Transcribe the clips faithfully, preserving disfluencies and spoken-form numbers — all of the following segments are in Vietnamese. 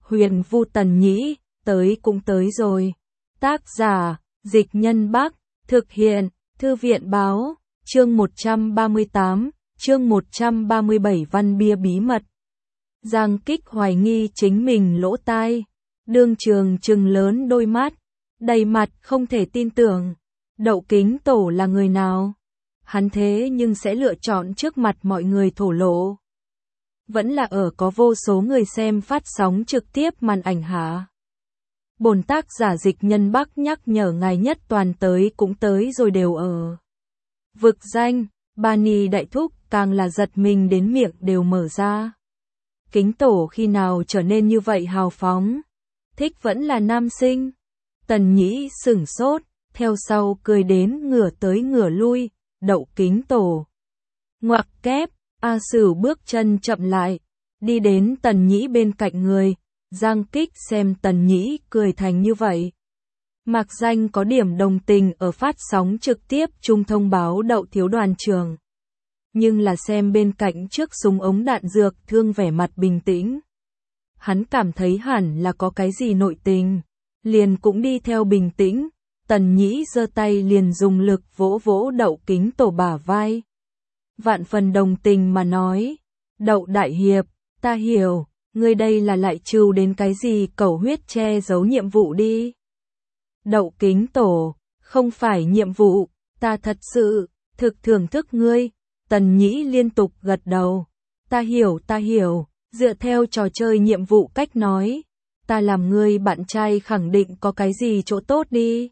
Huyền Vu Tần Nhĩ, tới cũng tới rồi. Tác giả, Dịch Nhân Bắc, thực hiện, Thư viện Báo, chương một trăm ba mươi tám, chương một trăm ba mươi bảy Văn bia bí mật. Giang Kích hoài nghi chính mình lỗ tai, đương trường trừng lớn đôi mắt, đầy mặt không thể tin tưởng. Đậu Kính Tổ là người nào? Hắn thế nhưng sẽ lựa chọn trước mặt mọi người thổ lộ. Vẫn là ở có vô số người xem phát sóng trực tiếp màn ảnh hả? Bổn tác giả Dịch Nhân Bắc nhắc nhở ngài nhất toàn tới cũng tới rồi đều ở. Vực danh, Bani đại thúc càng là giật mình đến miệng đều mở ra. Kính Tổ khi nào trở nên như vậy hào phóng? Thích vẫn là nam sinh. Tần Nhĩ sửng sốt, theo sau cười đến ngửa tới ngửa lui, Đậu Kính Tổ. Ngoặc kép, A Sửu bước chân chậm lại, đi đến Tần Nhĩ bên cạnh người, Giang Kích xem Tần Nhĩ cười thành như vậy. Mạc Danh có điểm đồng tình ở phát sóng trực tiếp chung thông báo Đậu thiếu đoàn trưởng. Nhưng là xem bên cạnh trước súng ống đạn dược thương vẻ mặt bình tĩnh. Hắn cảm thấy hẳn là có cái gì nội tình, liền cũng đi theo bình tĩnh. Tần Nhĩ giơ tay liền dùng lực vỗ vỗ Đậu Kính Tổ bả vai. Vạn phần đồng tình mà nói, Đậu đại hiệp, ta hiểu, ngươi đây là lại trừ đến cái gì cầu huyết che giấu nhiệm vụ đi. Đậu Kính Tổ, không phải nhiệm vụ, ta thật sự, thực thưởng thức ngươi. Tần Nhĩ liên tục gật đầu, ta hiểu ta hiểu, dựa theo trò chơi nhiệm vụ cách nói, ta làm ngươi bạn trai khẳng định có cái gì chỗ tốt đi.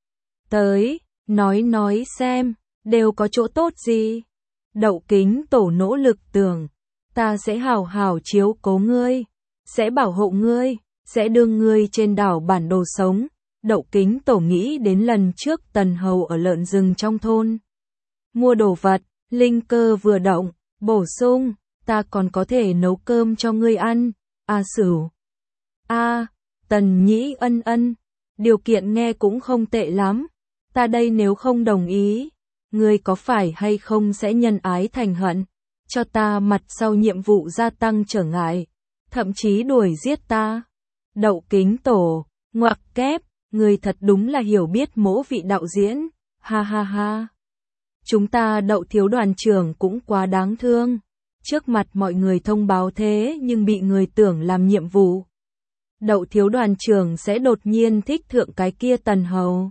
Tới, nói nói xem, đều có chỗ tốt gì. Đậu Kính Tổ nỗ lực tưởng, ta sẽ hào hào chiếu cố ngươi, sẽ bảo hộ ngươi, sẽ đưa ngươi trên đảo bản đồ sống. Đậu Kính Tổ nghĩ đến lần trước Tần Hầu ở lợn rừng trong thôn. Mua đồ vật, linh cơ vừa động, bổ sung, ta còn có thể nấu cơm cho ngươi ăn. A Sửu. A, Tần Nhĩ ân ân, điều kiện nghe cũng không tệ lắm. Ta đây nếu không đồng ý, ngươi có phải hay không sẽ nhân ái thành hận, cho ta mặt sau nhiệm vụ gia tăng trở ngại, thậm chí đuổi giết ta. Đậu Kính Tổ, ngoặc kép, ngươi thật đúng là hiểu biết mỗ vị đạo diễn, ha ha ha. Chúng ta Đậu thiếu đoàn trưởng cũng quá đáng thương, trước mặt mọi người thông báo thế nhưng bị người tưởng làm nhiệm vụ. Đậu thiếu đoàn trưởng sẽ đột nhiên thích thượng cái kia Tần Hầu.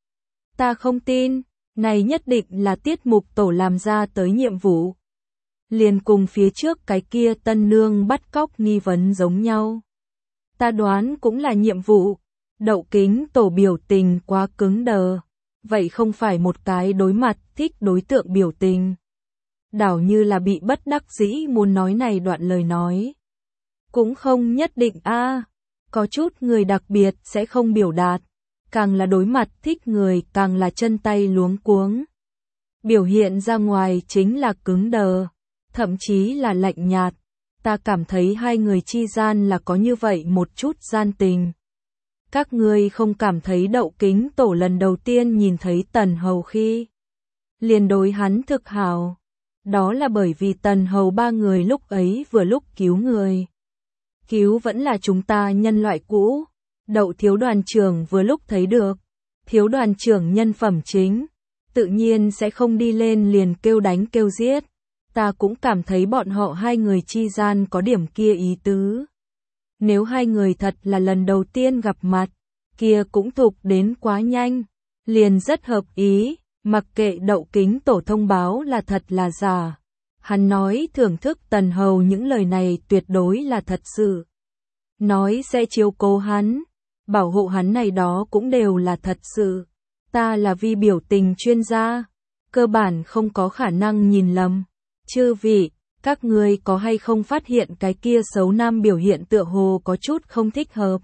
Ta không tin, này nhất định là tiết mục tổ làm ra tới nhiệm vụ. Liền cùng phía trước cái kia tân nương bắt cóc nghi vấn giống nhau. Ta đoán cũng là nhiệm vụ. Đậu Kính Tổ biểu tình quá cứng đờ. Vậy không phải một cái đối mặt thích đối tượng biểu tình. Đảo như là bị bất đắc dĩ muốn nói này đoạn lời nói. Cũng không nhất định a, à, có chút người đặc biệt sẽ không biểu đạt. Càng là đối mặt thích người càng là chân tay luống cuống. Biểu hiện ra ngoài chính là cứng đờ, thậm chí là lạnh nhạt. Ta cảm thấy hai người chi gian là có như vậy một chút gian tình. Các ngươi không cảm thấy Đậu Kính Tổ lần đầu tiên nhìn thấy Tần Hầu khi liền đối hắn thực hào. Đó là bởi vì Tần Hầu ba người lúc ấy vừa lúc cứu người. Cứu vẫn là chúng ta nhân loại cũ. Đậu thiếu đoàn trưởng vừa lúc thấy được, thiếu đoàn trưởng nhân phẩm chính, tự nhiên sẽ không đi lên liền kêu đánh kêu giết. Ta cũng cảm thấy bọn họ hai người chi gian có điểm kia ý tứ. Nếu hai người thật là lần đầu tiên gặp mặt, kia cũng thục đến quá nhanh, liền rất hợp ý, mặc kệ Đậu Kính Tổ thông báo là thật là giả. Hắn nói thưởng thức Tần Hầu những lời này tuyệt đối là thật sự. Nói sẽ chiếu cố hắn, bảo hộ hắn này đó cũng đều là thật sự. Ta là vi biểu tình chuyên gia, cơ bản không có khả năng nhìn lầm. Chư vị, các ngươi có hay không phát hiện cái kia xấu nam biểu hiện tựa hồ có chút không thích hợp?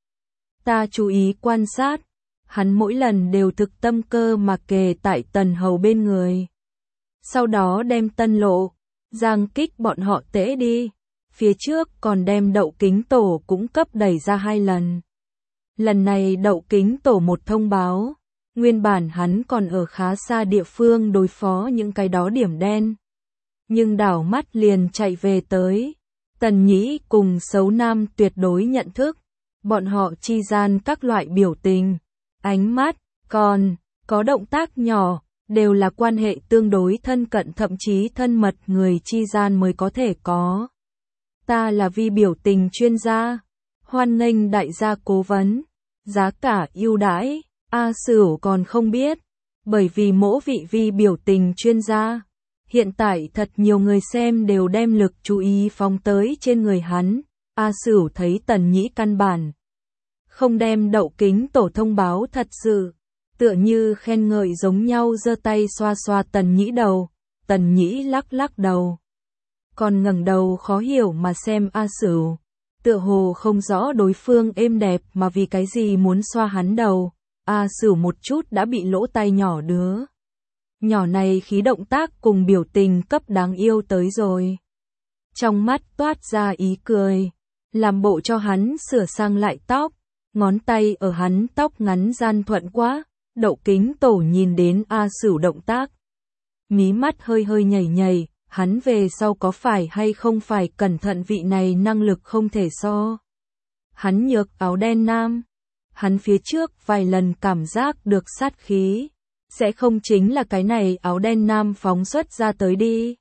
Ta chú ý quan sát, hắn mỗi lần đều thực tâm cơ mà kề tại Tần Hầu bên người. Sau đó đem Tân Lộ, Giang Kích bọn họ tễ đi, phía trước còn đem Đậu Kính Tổ cũng cấp đẩy ra hai lần. Lần này Đậu Kính Tổ một thông báo, nguyên bản hắn còn ở khá xa địa phương đối phó những cái đó điểm đen. Nhưng đảo mắt liền chạy về tới, Tần Nhĩ cùng Sấu Nam tuyệt đối nhận thức, bọn họ chi gian các loại biểu tình, ánh mắt, còn có động tác nhỏ, đều là quan hệ tương đối thân cận thậm chí thân mật người chi gian mới có thể có. Ta là vi biểu tình chuyên gia, hoan nghênh đại gia cố vấn, giá cả ưu đãi, A Sửu còn không biết, bởi vì mỗi vị vi biểu tình chuyên gia. Hiện tại thật nhiều người xem đều đem lực chú ý phóng tới trên người hắn, A Sửu thấy Tần Nhĩ căn bản không đem Đậu Kính Tổ thông báo thật sự, tựa như khen ngợi giống nhau giơ tay xoa xoa Tần Nhĩ đầu, Tần Nhĩ lắc lắc đầu. Còn ngẩng đầu khó hiểu mà xem A Sửu, tựa hồ không rõ đối phương êm đẹp mà vì cái gì muốn xoa hắn đầu, A Sửu một chút đã bị lỗ tai nhỏ đứa. Nhỏ này khí động tác cùng biểu tình cấp đáng yêu tới rồi. Trong mắt toát ra ý cười, làm bộ cho hắn sửa sang lại tóc, ngón tay ở hắn tóc ngắn gian thuận quá, Đậu Kính Tổ nhìn đến A Sửu động tác. Mí mắt hơi hơi nhảy nhảy, hắn về sau có phải hay không phải cẩn thận vị này năng lực không thể so. Hắn nhược áo đen nam, hắn phía trước vài lần cảm giác được sát khí. Sẽ không chính là cái này áo đen nam phóng xuất ra tới đi.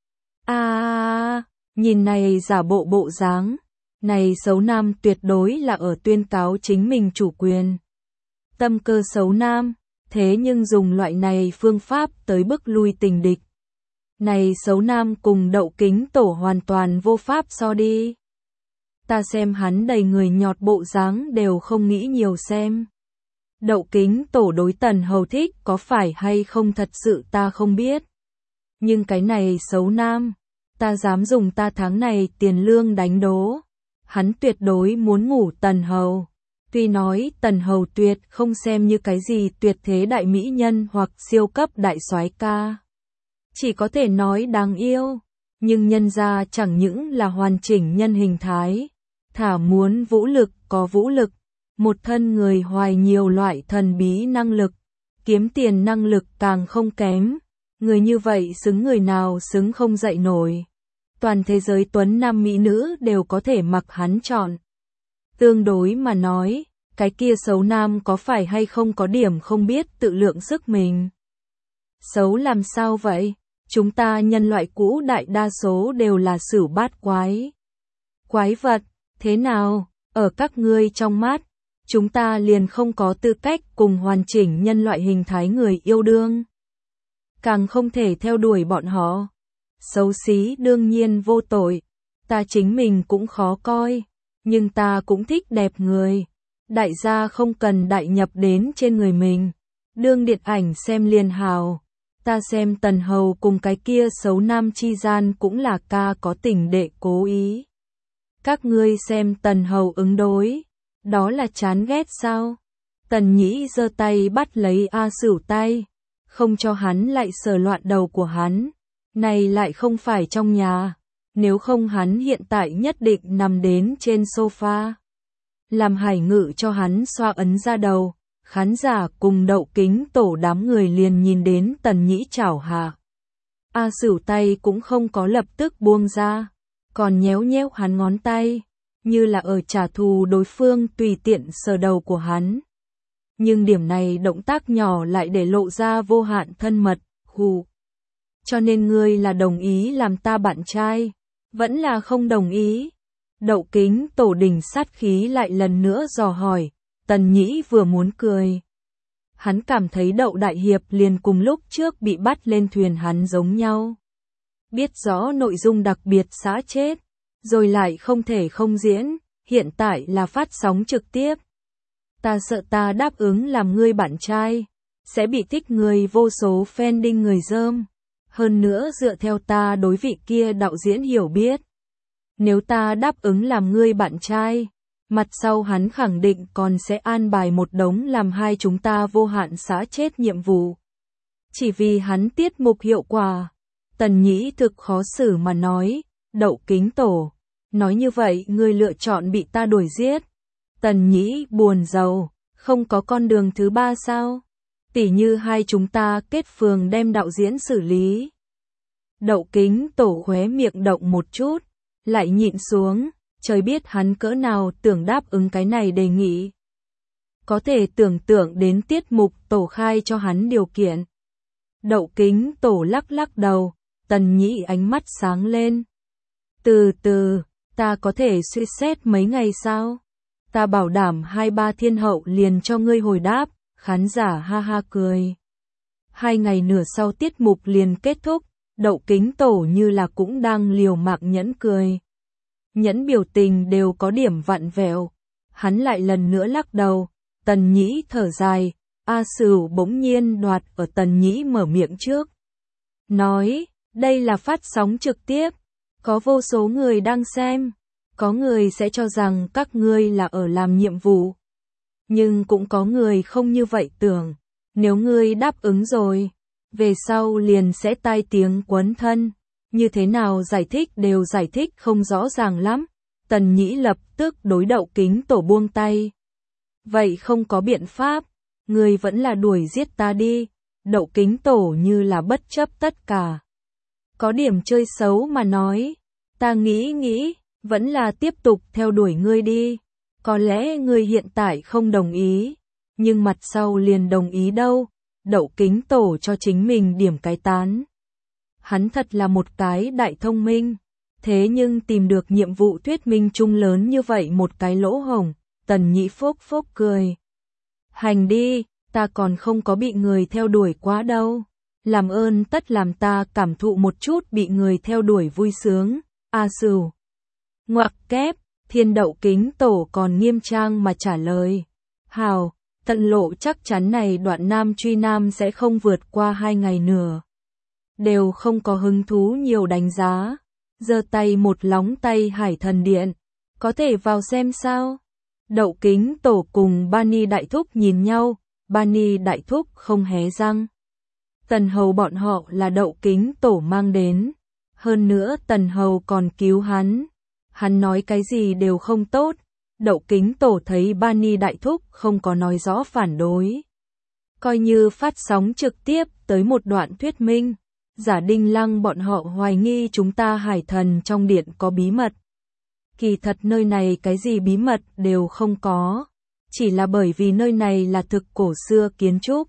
À, nhìn này giả bộ bộ dáng, này xấu nam tuyệt đối là ở tuyên cáo chính mình chủ quyền. Tâm cơ xấu nam, thế nhưng dùng loại này phương pháp tới bức lui tình địch. Này xấu nam cùng Đậu Kính Tổ hoàn toàn vô pháp so đi. Ta xem hắn đầy người nhọt bộ dáng đều không nghĩ nhiều xem. Đậu Kính Tổ đối Tần Hầu thích có phải hay không thật sự ta không biết. Nhưng cái này xấu nam, ta dám dùng ta tháng này tiền lương đánh đố. Hắn tuyệt đối muốn ngủ Tần Hầu. Tuy nói Tần Hầu tuyệt không xem như cái gì tuyệt thế đại mỹ nhân hoặc siêu cấp đại soái ca. Chỉ có thể nói đáng yêu, nhưng nhân ra chẳng những là hoàn chỉnh nhân hình thái. Thả muốn vũ lực có vũ lực. Một thân người hoài nhiều loại thần bí năng lực, kiếm tiền năng lực càng không kém, người như vậy xứng người nào xứng không dậy nổi. Toàn thế giới tuấn nam mỹ nữ đều có thể mặc hắn chọn. Tương đối mà nói, cái kia xấu nam có phải hay không có điểm không biết tự lượng sức mình. Xấu làm sao vậy? Chúng ta nhân loại cũ đại đa số đều là sửu bát quái. Quái vật, thế nào, ở các ngươi trong mắt? Chúng ta liền không có tư cách cùng hoàn chỉnh nhân loại hình thái người yêu đương. Càng không thể theo đuổi bọn họ. Xấu xí đương nhiên vô tội. Ta chính mình cũng khó coi. Nhưng ta cũng thích đẹp người. Đại gia không cần đại nhập đến trên người mình. Đương điện ảnh xem liền hào. Ta xem Tần Hầu cùng cái kia xấu nam chi gian cũng là ca có tình đệ cố ý. Các ngươi xem Tần Hầu ứng đối. Đó là chán ghét sao? Tần Nhĩ giơ tay bắt lấy A Sửu tay, không cho hắn lại sờ loạn đầu của hắn. Này lại không phải trong nhà, nếu không hắn hiện tại nhất định nằm đến trên sofa. Làm Hải Ngự cho hắn xoa ấn ra đầu, khán giả cùng Đậu Kính Tổ đám người liền nhìn đến Tần Nhĩ chảo hạ. A Sửu tay cũng không có lập tức buông ra, còn nhéo nhéo hắn ngón tay. Như là ở trả thù đối phương tùy tiện sờ đầu của hắn. Nhưng điểm này động tác nhỏ lại để lộ ra vô hạn thân mật, hù. Cho nên ngươi là đồng ý làm ta bạn trai, vẫn là không đồng ý. Đậu Kính Tổ đỉnh sát khí lại lần nữa dò hỏi, Tần Nhĩ vừa muốn cười. Hắn cảm thấy Đậu Đại Hiệp liền cùng lúc trước bị bắt lên thuyền hắn giống nhau. Biết rõ nội dung đặc biệt xã chết. Rồi lại không thể không diễn, hiện tại là phát sóng trực tiếp. Ta sợ ta đáp ứng làm ngươi bạn trai, sẽ bị thích người vô số fan đinh người dơm. Hơn nữa dựa theo ta đối vị kia đạo diễn hiểu biết. Nếu ta đáp ứng làm ngươi bạn trai, mặt sau hắn khẳng định còn sẽ an bài một đống làm hai chúng ta vô hạn xã chết nhiệm vụ. Chỉ vì hắn tiết mục hiệu quả. Tần Nhĩ thực khó xử mà nói. Đậu Kính Tổ, nói như vậy ngươi lựa chọn bị ta đuổi giết. Tần Nhĩ buồn rầu, không có con đường thứ ba sao? Tỉ như hai chúng ta kết phường đem đạo diễn xử lý. Đậu Kính Tổ khóe miệng động một chút, lại nhịn xuống, trời biết hắn cỡ nào tưởng đáp ứng cái này đề nghị. Có thể tưởng tượng đến tiết mục tổ khai cho hắn điều kiện. Đậu Kính Tổ lắc lắc đầu, Tần Nhĩ ánh mắt sáng lên. Từ từ, ta có thể suy xét mấy ngày sao? Ta bảo đảm hai ba thiên hậu liền cho ngươi hồi đáp, khán giả ha ha cười. Hai ngày nửa sau tiết mục liền kết thúc, Đậu Kính Tổ như là cũng đang liều mạng nhẫn cười. Nhẫn biểu tình đều có điểm vặn vẹo. Hắn lại lần nữa lắc đầu, Tần Nhĩ thở dài, A Sửu bỗng nhiên đoạt ở Tần Nhĩ mở miệng trước. Nói, đây là phát sóng trực tiếp, có vô số người đang xem, có người sẽ cho rằng các ngươi là ở làm nhiệm vụ. Nhưng cũng có người không như vậy tưởng, nếu ngươi đáp ứng rồi, về sau liền sẽ tai tiếng quấn thân, như thế nào giải thích đều giải thích không rõ ràng lắm. Tần Nhĩ lập tức đối Đậu Kính Tổ buông tay. Vậy không có biện pháp, ngươi vẫn là đuổi giết ta đi. Đậu Kính Tổ như là bất chấp tất cả. Có điểm chơi xấu mà nói, ta nghĩ nghĩ, vẫn là tiếp tục theo đuổi ngươi đi. Có lẽ ngươi hiện tại không đồng ý, nhưng mặt sau liền đồng ý đâu. Đậu Kính Tổ cho chính mình điểm cái tán. Hắn thật là một cái đại thông minh, thế nhưng tìm được nhiệm vụ thuyết minh chung lớn như vậy một cái lỗ hổng. Tần Nhĩ phốc phốc cười. Hành đi, ta còn không có bị người theo đuổi quá đâu. Làm ơn tất làm ta cảm thụ một chút bị người theo đuổi vui sướng. A Sửu. Ngoặc kép, Thiên Đậu Kính Tổ còn nghiêm trang mà trả lời. Hào, Tận Lộ chắc chắn này đoạn nam truy nam sẽ không vượt qua hai ngày nữa. Đều không có hứng thú nhiều đánh giá. Giơ tay một lóng tay Hải Thần Điện. Có thể vào xem sao? Đậu Kính Tổ cùng Bani Đại Thúc nhìn nhau, Bani Đại Thúc không hé răng. Tần Hầu bọn họ là Đậu Kính Tổ mang đến. Hơn nữa Tần Hầu còn cứu hắn. Hắn nói cái gì đều không tốt. Đậu Kính Tổ thấy Bani Đại Thúc không có nói rõ phản đối. Coi như phát sóng trực tiếp tới một đoạn thuyết minh. Giả Đinh Lăng bọn họ hoài nghi chúng ta Hải Thần trong điện có bí mật. Kỳ thật nơi này cái gì bí mật đều không có. Chỉ là bởi vì nơi này là thực cổ xưa kiến trúc.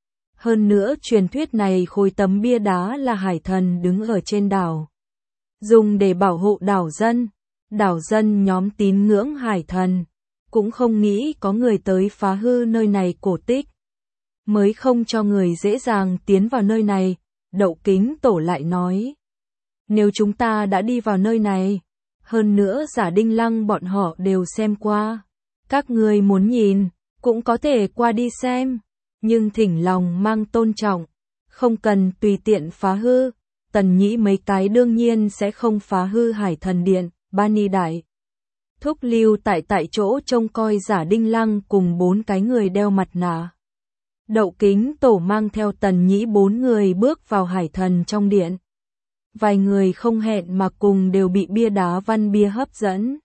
Hơn nữa truyền thuyết này khối tấm bia đá là Hải Thần đứng ở trên đảo. Dùng để bảo hộ đảo dân. Đảo dân nhóm tín ngưỡng Hải Thần. Cũng không nghĩ có người tới phá hư nơi này cổ tích. Mới không cho người dễ dàng tiến vào nơi này. Đậu Kính Tổ lại nói. Nếu chúng ta đã đi vào nơi này. Hơn nữa Giả Đinh Lăng bọn họ đều xem qua. Các người muốn nhìn, cũng có thể qua đi xem. Nhưng thỉnh lòng mang tôn trọng. Không cần tùy tiện phá hư. Tần Nhĩ mấy cái đương nhiên sẽ không phá hư Hải Thần Điện. Bani Đại Thúc lưu tại tại chỗ trông coi Giả Đinh Lăng cùng bốn cái người đeo mặt nạ. Đậu Kính Tổ mang theo Tần Nhĩ bốn người bước vào Hải Thần trong điện. Vài người không hẹn mà cùng đều bị bia đá văn bia hấp dẫn.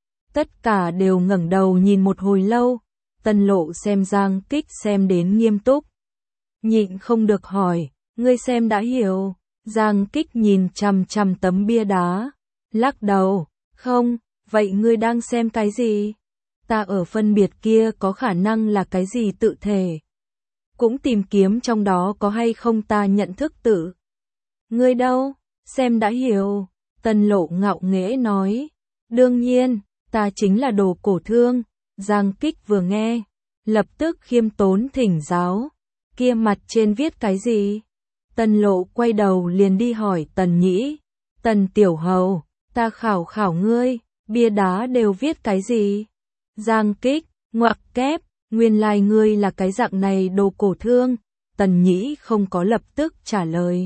Tất cả đều ngẩng đầu nhìn một hồi lâu. Tần Lộ xem Giang Kích xem đến nghiêm túc. Nhịn không được hỏi, ngươi xem đã hiểu. Giang Kích nhìn chằm chằm tấm bia đá. Lắc đầu, không, vậy ngươi đang xem cái gì? Ta ở phân biệt kia có khả năng là cái gì tự thể. Cũng tìm kiếm trong đó có hay không ta nhận thức tự. Ngươi đâu? Xem đã hiểu. Tần Lộ ngạo nghễ nói. Đương nhiên, ta chính là đồ cổ thương. Giang Kích vừa nghe, lập tức khiêm tốn thỉnh giáo. Kia mặt trên viết cái gì? Tần Lộ quay đầu liền đi hỏi Tần Nhĩ. Tần Tiểu Hầu, ta khảo khảo ngươi, bia đá đều viết cái gì? Giang Kích, ngoặc kép, nguyên lai like ngươi là cái dạng này đồ cổ thương. Tần Nhĩ không có lập tức trả lời,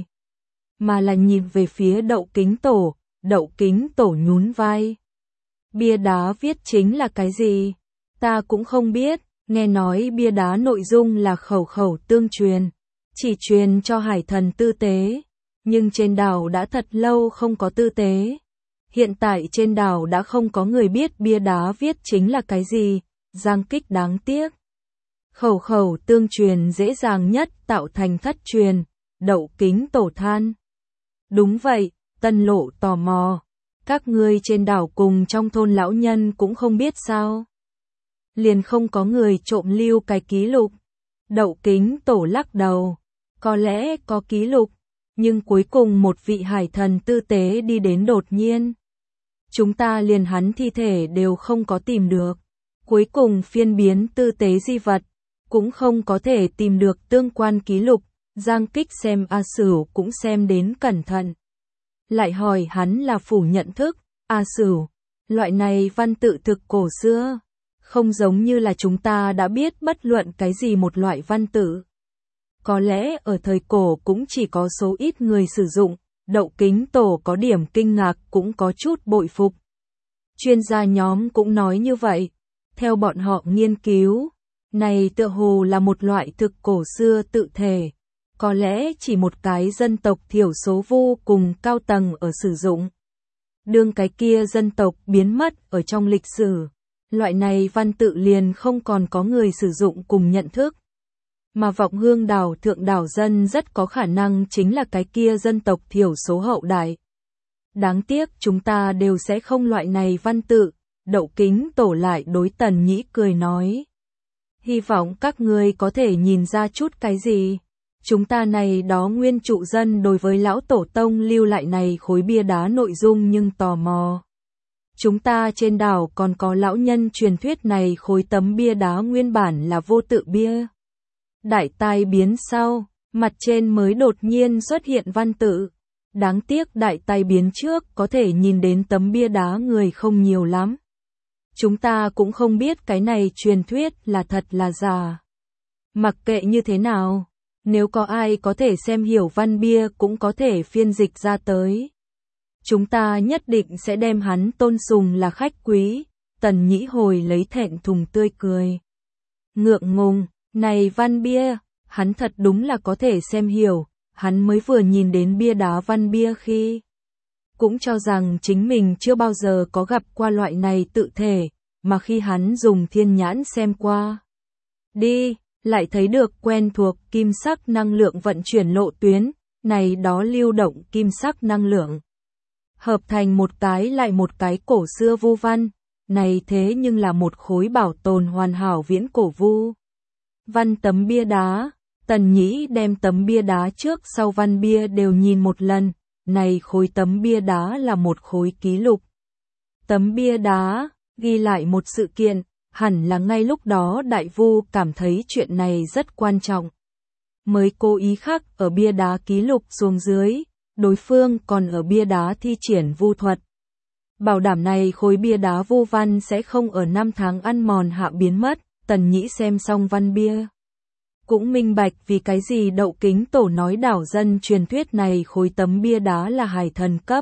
mà là nhìn về phía Đậu Kính Tổ. Đậu Kính Tổ nhún vai. Bia đá viết chính là cái gì? Ta cũng không biết, nghe nói bia đá nội dung là khẩu khẩu tương truyền, chỉ truyền cho Hải Thần tư tế, nhưng trên đảo đã thật lâu không có tư tế. Hiện tại trên đảo đã không có người biết bia đá viết chính là cái gì. Giang Kích đáng tiếc. Khẩu khẩu tương truyền dễ dàng nhất tạo thành thất truyền. Đậu Kính Tổ than. Đúng vậy, Tần Lộ tò mò. Các ngươi trên đảo cùng trong thôn lão nhân cũng không biết sao. Liền không có người trộm lưu cái ký lục. Đậu Kính Tổ lắc đầu. Có lẽ có ký lục, nhưng cuối cùng một vị hải thần tư tế đi đến đột nhiên. Chúng ta liền hắn thi thể đều không có tìm được. Cuối cùng phiên biến tư tế di vật, cũng không có thể tìm được tương quan ký lục. Giang Kích xem A Sửu cũng xem đến cẩn thận. Lại hỏi hắn là phủ nhận thức. A Sửu, loại này văn tự thực cổ xưa, không giống như là chúng ta đã biết bất luận cái gì một loại văn tự. Có lẽ ở thời cổ cũng chỉ có số ít người sử dụng. Đậu Kính Tổ có điểm kinh ngạc cũng có chút bội phục. Chuyên gia nhóm cũng nói như vậy. Theo bọn họ nghiên cứu, này tựa hồ là một loại thực cổ xưa tự thể. Có lẽ chỉ một cái dân tộc thiểu số vô cùng cao tầng ở sử dụng. Đương cái kia dân tộc biến mất ở trong lịch sử, loại này văn tự liền không còn có người sử dụng cùng nhận thức. Mà Vọng Hương đảo thượng đảo dân rất có khả năng chính là cái kia dân tộc thiểu số hậu đại. Đáng tiếc chúng ta đều sẽ không loại này văn tự. Đậu Kính Tổ lại đối Tần Nhĩ cười nói. Hy vọng các ngươi có thể nhìn ra chút cái gì. Chúng ta này đó nguyên trụ dân đối với lão tổ tông lưu lại này khối bia đá nội dung nhưng tò mò. Chúng ta trên đảo còn có lão nhân truyền thuyết này khối tấm bia đá nguyên bản là vô tự bia. Đại tai biến sau, mặt trên mới đột nhiên xuất hiện văn tự. Đáng tiếc đại tai biến trước có thể nhìn đến tấm bia đá người không nhiều lắm. Chúng ta cũng không biết cái này truyền thuyết là thật là giả. Mặc kệ như thế nào, nếu có ai có thể xem hiểu văn bia cũng có thể phiên dịch ra tới. Chúng ta nhất định sẽ đem hắn tôn sùng là khách quý. Tần Nhĩ hồi lấy thẹn thùng tươi cười. Ngượng ngùng, này văn bia, hắn thật đúng là có thể xem hiểu. Hắn mới vừa nhìn đến bia đá văn bia khi cũng cho rằng chính mình chưa bao giờ có gặp qua loại này tự thể, mà khi hắn dùng thiên nhãn xem qua đi, lại thấy được quen thuộc kim sắc năng lượng vận chuyển lộ tuyến, này đó lưu động kim sắc năng lượng. Hợp thành một cái lại một cái cổ xưa vu văn, này thế nhưng là một khối bảo tồn hoàn hảo viễn cổ vu văn tấm bia đá. Tần Nhĩ đem tấm bia đá trước sau văn bia đều nhìn một lần, này khối tấm bia đá là một khối ký lục. Tấm bia đá ghi lại một sự kiện, hẳn là ngay lúc đó đại vu cảm thấy chuyện này rất quan trọng. Mới cố ý khắc ở bia đá ký lục xuống dưới, đối phương còn ở bia đá thi triển vu thuật. Bảo đảm này khối bia đá vu văn sẽ không ở năm tháng ăn mòn hạ biến mất. Tần Nhĩ xem xong văn bia, cũng minh bạch vì cái gì Đậu Kính Tổ nói đảo dân truyền thuyết này khối tấm bia đá là hải thần cấp.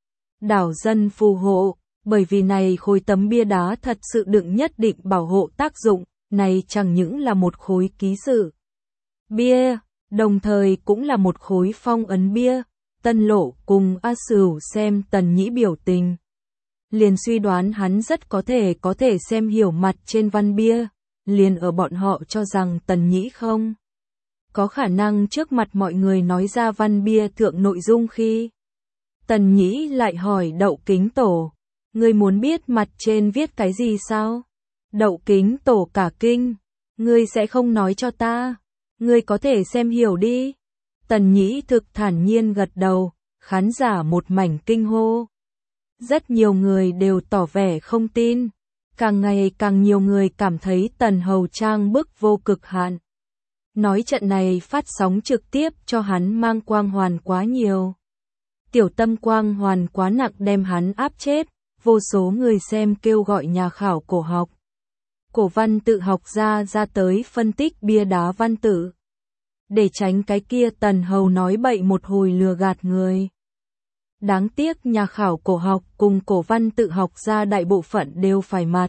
Đảo dân phù hộ, bởi vì này khối tấm bia đá thật sự đựng nhất định bảo hộ tác dụng, này chẳng những là một khối ký sự bia, đồng thời cũng là một khối phong ấn bia. Tân Lộ cùng A Sửu xem Tần Nhĩ biểu tình, liền suy đoán hắn rất có thể có thể xem hiểu mặt trên văn bia. Liền ở bọn họ cho rằng Tần Nhĩ không có khả năng trước mặt mọi người nói ra văn bia thượng nội dung khi Tần Nhĩ lại hỏi Đậu Kính Tổ, ngươi muốn biết mặt trên viết cái gì sao? Đậu Kính Tổ cả kinh, ngươi sẽ không nói cho ta, ngươi có thể xem hiểu đi. Tần Nhĩ thực thản nhiên gật đầu, khán giả một mảnh kinh hô. Rất nhiều người đều tỏ vẻ không tin. Càng ngày càng nhiều người cảm thấy Tần Hầu trang bức vô cực hạn. Nói trận này phát sóng trực tiếp cho hắn mang quang hoàn quá nhiều. Tiểu tâm quang hoàn quá nặng đem hắn áp chết, vô số người xem kêu gọi nhà khảo cổ học. Cổ văn tự học ra ra tới phân tích bia đá văn tự. Để tránh cái kia Tần Hầu nói bậy một hồi lừa gạt người. Đáng tiếc nhà khảo cổ học cùng cổ văn tự học ra đại bộ phận đều phải mặt.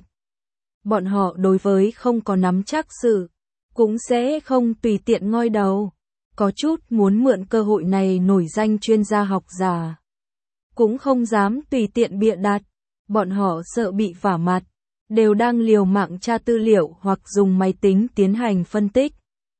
Bọn họ đối với không có nắm chắc sự, cũng sẽ không tùy tiện ngoi đầu. Có chút muốn mượn cơ hội này nổi danh chuyên gia học giả. Cũng không dám tùy tiện bịa đặt, bọn họ sợ bị vả mặt. Đều đang liều mạng tra tư liệu hoặc dùng máy tính tiến hành phân tích.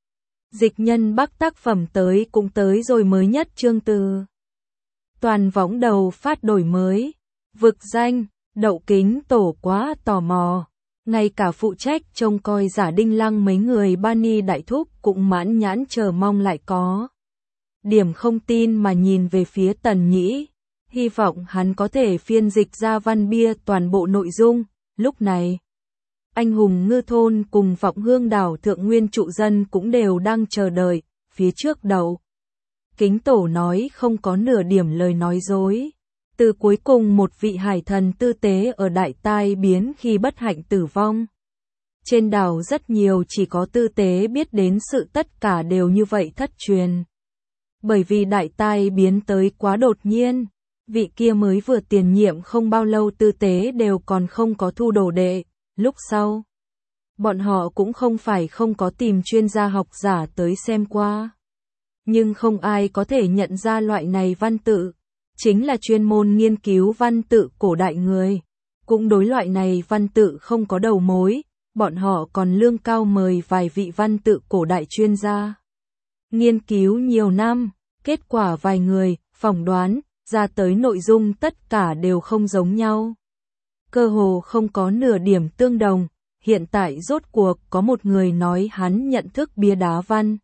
Dịch Nhân Bắc tác phẩm tới cũng tới rồi mới nhất chương từ. Toàn võng đầu phát đổi mới. Vực danh, Đậu Kính Tổ quá tò mò. Ngay cả phụ trách trông coi Giả Đinh Lăng mấy người Bani đại thúc cũng mãn nhãn chờ mong lại có điểm không tin mà nhìn về phía Tần Nhĩ, hy vọng hắn có thể phiên dịch ra văn bia toàn bộ nội dung. Lúc này, anh hùng Ngư Thôn cùng Vọng Hương Đảo Thượng Nguyên trụ dân cũng đều đang chờ đợi, phía trước Đậu Kính Tổ nói không có nửa điểm lời nói dối. Từ cuối cùng một vị hải thần tư tế ở đại tai biến khi bất hạnh tử vong. Trên đảo rất nhiều chỉ có tư tế biết đến sự tất cả đều như vậy thất truyền. Bởi vì đại tai biến tới quá đột nhiên, vị kia mới vừa tiền nhiệm không bao lâu tư tế đều còn không có thu đồ đệ, lúc sau. Bọn họ cũng không phải không có tìm chuyên gia học giả tới xem qua. Nhưng không ai có thể nhận ra loại này văn tự. Chính là chuyên môn nghiên cứu văn tự cổ đại người. Cũng đối loại này văn tự không có đầu mối, bọn họ còn lương cao mời vài vị văn tự cổ đại chuyên gia. Nghiên cứu nhiều năm, kết quả vài người, phỏng đoán, ra tới nội dung tất cả đều không giống nhau. Cơ hồ không có nửa điểm tương đồng, hiện tại rốt cuộc có một người nói hắn nhận thức bia đá văn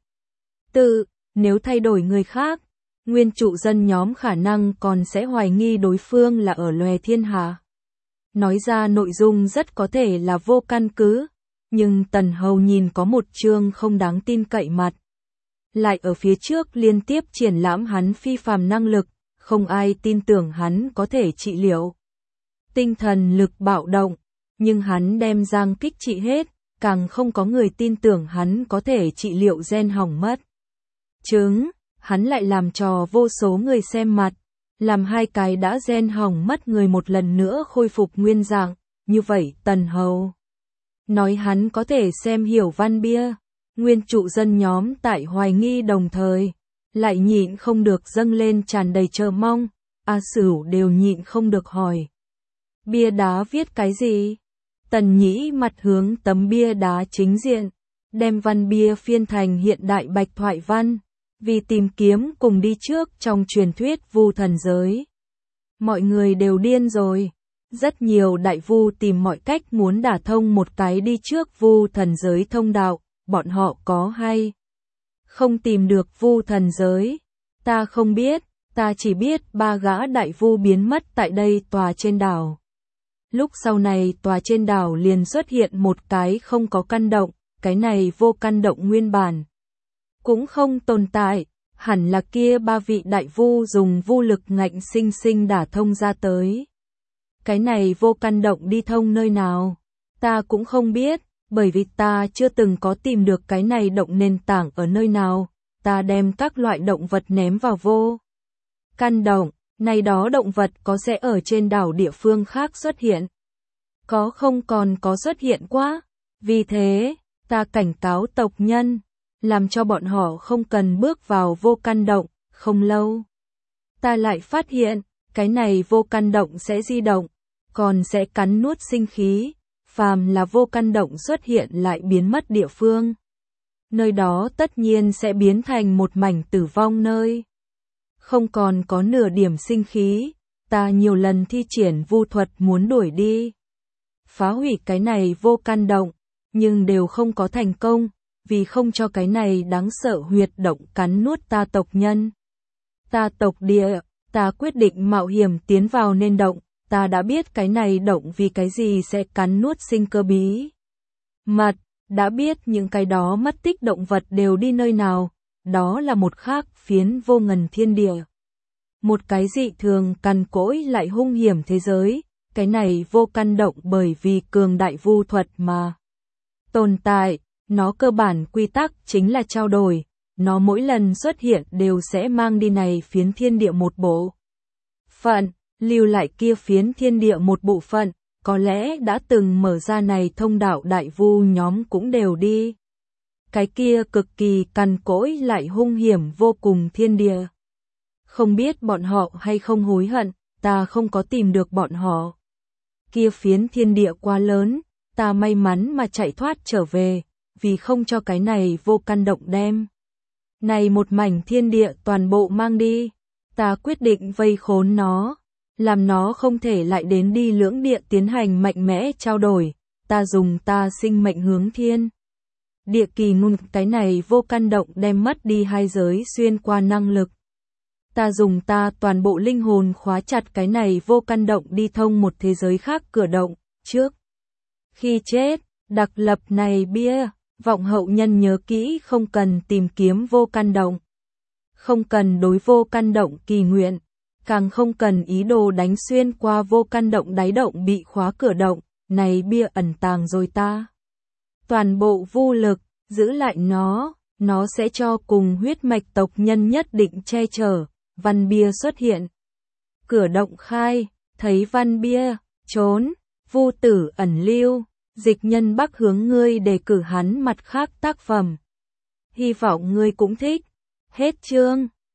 tự, nếu thay đổi người khác, nguyên trụ dân nhóm khả năng còn sẽ hoài nghi đối phương là ở lòe thiên hạ. Nói ra nội dung rất có thể là vô căn cứ, nhưng Tần Hầu nhìn có một chương không đáng tin cậy mặt. Lại ở phía trước liên tiếp triển lãm hắn phi phàm năng lực, không ai tin tưởng hắn có thể trị liệu. Tinh thần lực bạo động, nhưng hắn đem giang kích trị hết, càng không có người tin tưởng hắn có thể trị liệu gen hỏng mất. Chứng, hắn lại làm trò vô số người xem mặt, làm hai cái đã gen hỏng mất người một lần nữa khôi phục nguyên dạng, như vậy Tần Hầu nói hắn có thể xem hiểu văn bia, nguyên trụ dân nhóm tại hoài nghi đồng thời, lại nhịn không được dâng lên tràn đầy chờ mong, A Sửu đều nhịn không được hỏi. Bia đá viết cái gì? Tần Nhĩ mặt hướng tấm bia đá chính diện, đem văn bia phiên thành hiện đại bạch thoại văn, vì tìm kiếm cùng đi trước trong truyền thuyết vu thần giới. Mọi người đều điên rồi. Rất nhiều đại vu tìm mọi cách muốn đả thông một cái đi trước vu thần giới thông đạo, bọn họ có hay không tìm được vu thần giới? Ta không biết, ta chỉ biết ba gã đại vu biến mất tại đây tòa trên đảo. Lúc sau này tòa trên đảo liền xuất hiện một cái không có căn động, cái này vô căn động nguyên bản cũng không tồn tại, hẳn là kia ba vị đại vu dùng vu lực ngạnh sinh sinh đả thông ra tới. Cái này vô căn động đi thông nơi nào? Ta cũng không biết, bởi vì ta chưa từng có tìm được cái này động nền tảng ở nơi nào, ta đem các loại động vật ném vào vô căn động, này đó động vật có sẽ ở trên đảo địa phương khác xuất hiện. Có không còn có xuất hiện quá, vì thế, ta cảnh cáo tộc nhân, làm cho bọn họ không cần bước vào vô căn động, không lâu. Ta lại phát hiện, cái này vô căn động sẽ di động, còn sẽ cắn nuốt sinh khí, phàm là vô căn động xuất hiện lại biến mất địa phương. Nơi đó tất nhiên sẽ biến thành một mảnh tử vong nơi. Không còn có nửa điểm sinh khí, ta nhiều lần thi triển vu thuật muốn đuổi đi. Phá hủy cái này vô căn động, nhưng đều không có thành công, vì không cho cái này đáng sợ huyệt động cắn nuốt ta tộc nhân. Ta tộc địa, ta quyết định mạo hiểm tiến vào nên động, ta đã biết cái này động vì cái gì sẽ cắn nuốt sinh cơ bí mật, đã biết những cái đó mất tích động vật đều đi nơi nào, đó là một khác phiến vô ngần thiên địa. Một cái dị thường cằn cỗi lại hung hiểm thế giới, cái này vô căn động bởi vì cường đại vu thuật mà tồn tại, nó cơ bản quy tắc chính là trao đổi, nó mỗi lần xuất hiện đều sẽ mang đi này phiến thiên địa một bộ phận, lưu lại kia phiến thiên địa một bộ phận, có lẽ đã từng mở ra này thông đạo đại vu nhóm cũng đều đi. Cái kia cực kỳ cằn cỗi lại hung hiểm vô cùng thiên địa. Không biết bọn họ hay không hối hận, ta không có tìm được bọn họ. Kia phiến thiên địa quá lớn, ta may mắn mà chạy thoát trở về, vì không cho cái này vô căn động đem. Này một mảnh thiên địa toàn bộ mang đi, ta quyết định vây khốn nó, làm nó không thể lại đến đi lưỡng địa tiến hành mạnh mẽ trao đổi, ta dùng ta sinh mệnh hướng thiên. Địa kỳ ngôn cái này vô căn động đem mất đi hai giới xuyên qua năng lực. Ta dùng ta toàn bộ linh hồn khóa chặt cái này vô căn động đi thông một thế giới khác cửa động, trước. Khi chết, đặc lập này bia, vọng hậu nhân nhớ kỹ không cần tìm kiếm vô căn động. Không cần đối vô căn động kỳ nguyện, càng không cần ý đồ đánh xuyên qua vô căn động đáy động bị khóa cửa động, này bia ẩn tàng rồi ta. Toàn bộ vô lực, giữ lại nó, nó sẽ cho cùng huyết mạch tộc nhân nhất định che chở, văn bia xuất hiện. Cửa động khai, thấy văn bia, trốn, vô tử ẩn lưu, dịch nhân Bắc hướng ngươi đề cử hắn mặt khác tác phẩm. Hy vọng ngươi cũng thích. Hết chương.